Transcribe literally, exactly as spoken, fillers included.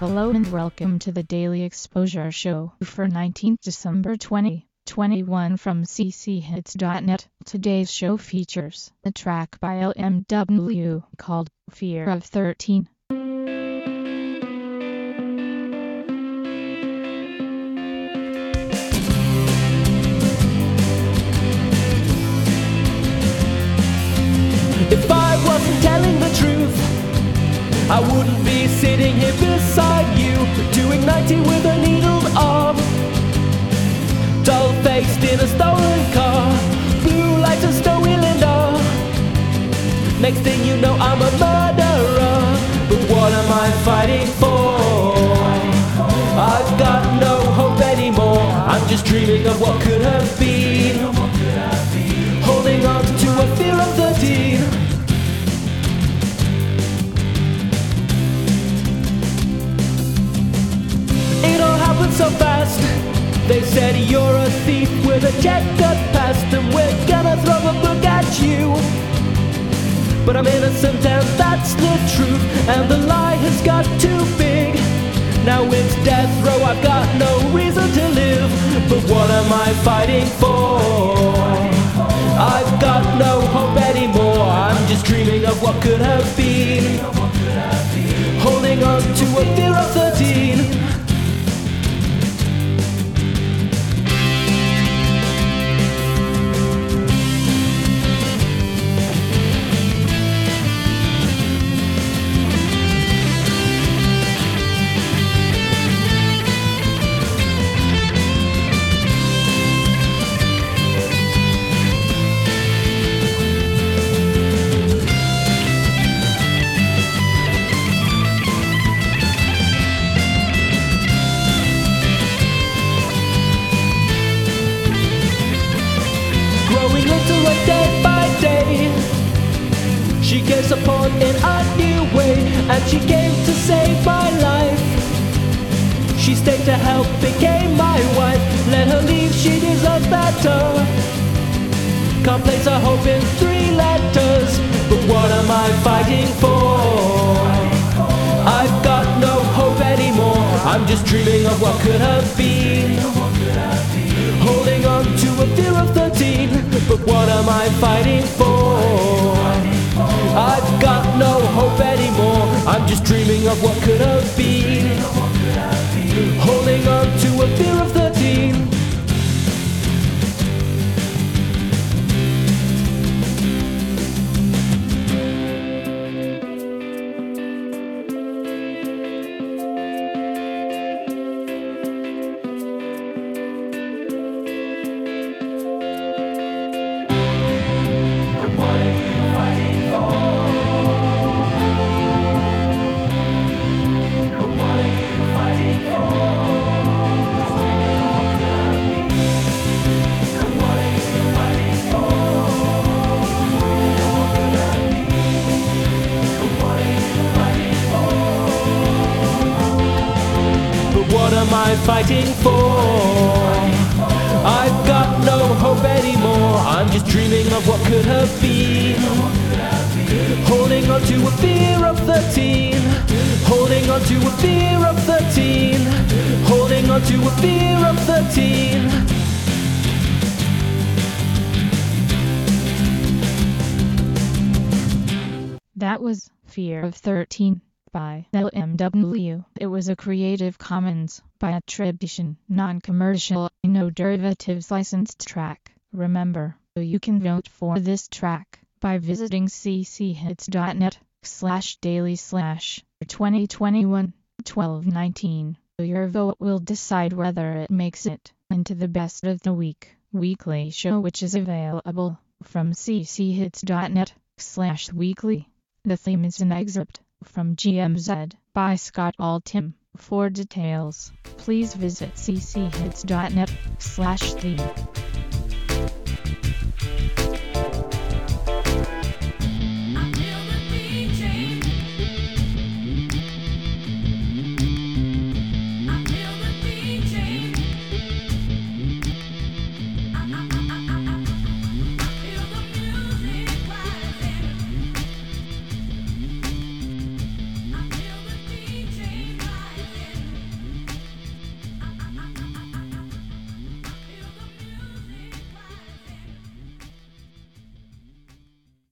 Hello and welcome to the Daily Exposure Show for nineteenth December twenty twenty-one from c c hits dot net. Today's show features a track by L M W called Fear of thirteen. If I wasn't telling the truth, I wouldn't be sitting here beside you, doing ninety with a needled arm, dull-faced in a stolen car, blue lights and snowy Linda. Next thing you know I'm a murderer, but what am I fighting for? I've got no hope anymore, I'm just dreaming of what could have been, holding on to a fear of thirteen. So fast, they said you're a thief with a checkered past, and we're gonna throw a book at you. But I'm innocent and that's the truth, and the lie has got too big. Now it's death row, I've got no reason to live, but what am I fighting for? I've got no hope anymore, I'm just dreaming of what could have been, holding on to a fear of thirteen. Growing literal day by day, she came support in a new way, and she came to save my life. She stayed to help, became my wife. Let her leave, she deserves better. Can't place a hope in three letters, but what am I fighting for? I've got no hope anymore, I'm just dreaming of what could have been, holding on to a fear of thirteen, but what am I fighting for? I've got no hope anymore, I'm just dreaming of what could have been, holding on to a fear of thirteen. What am I fighting for? I've got no hope anymore, I'm just dreaming of what could have been, holding on to a fear of thirteen, holding on to a fear of thirteen, holding on to a fear of thirteen. That was Fear of thirteen by L M W. It was a Creative Commons by attribution, non-commercial, no derivatives licensed track. Remember, you can vote for this track by visiting c c hits dot net slash daily slash twenty twenty-one twelve nineteen. Your vote will decide whether it makes it into the best of the week weekly show, which is available from c c hits dot net slash weekly. The theme is an excerpt from G M Z by Scott Altham. For details, please visit c c hits dot net slash theme.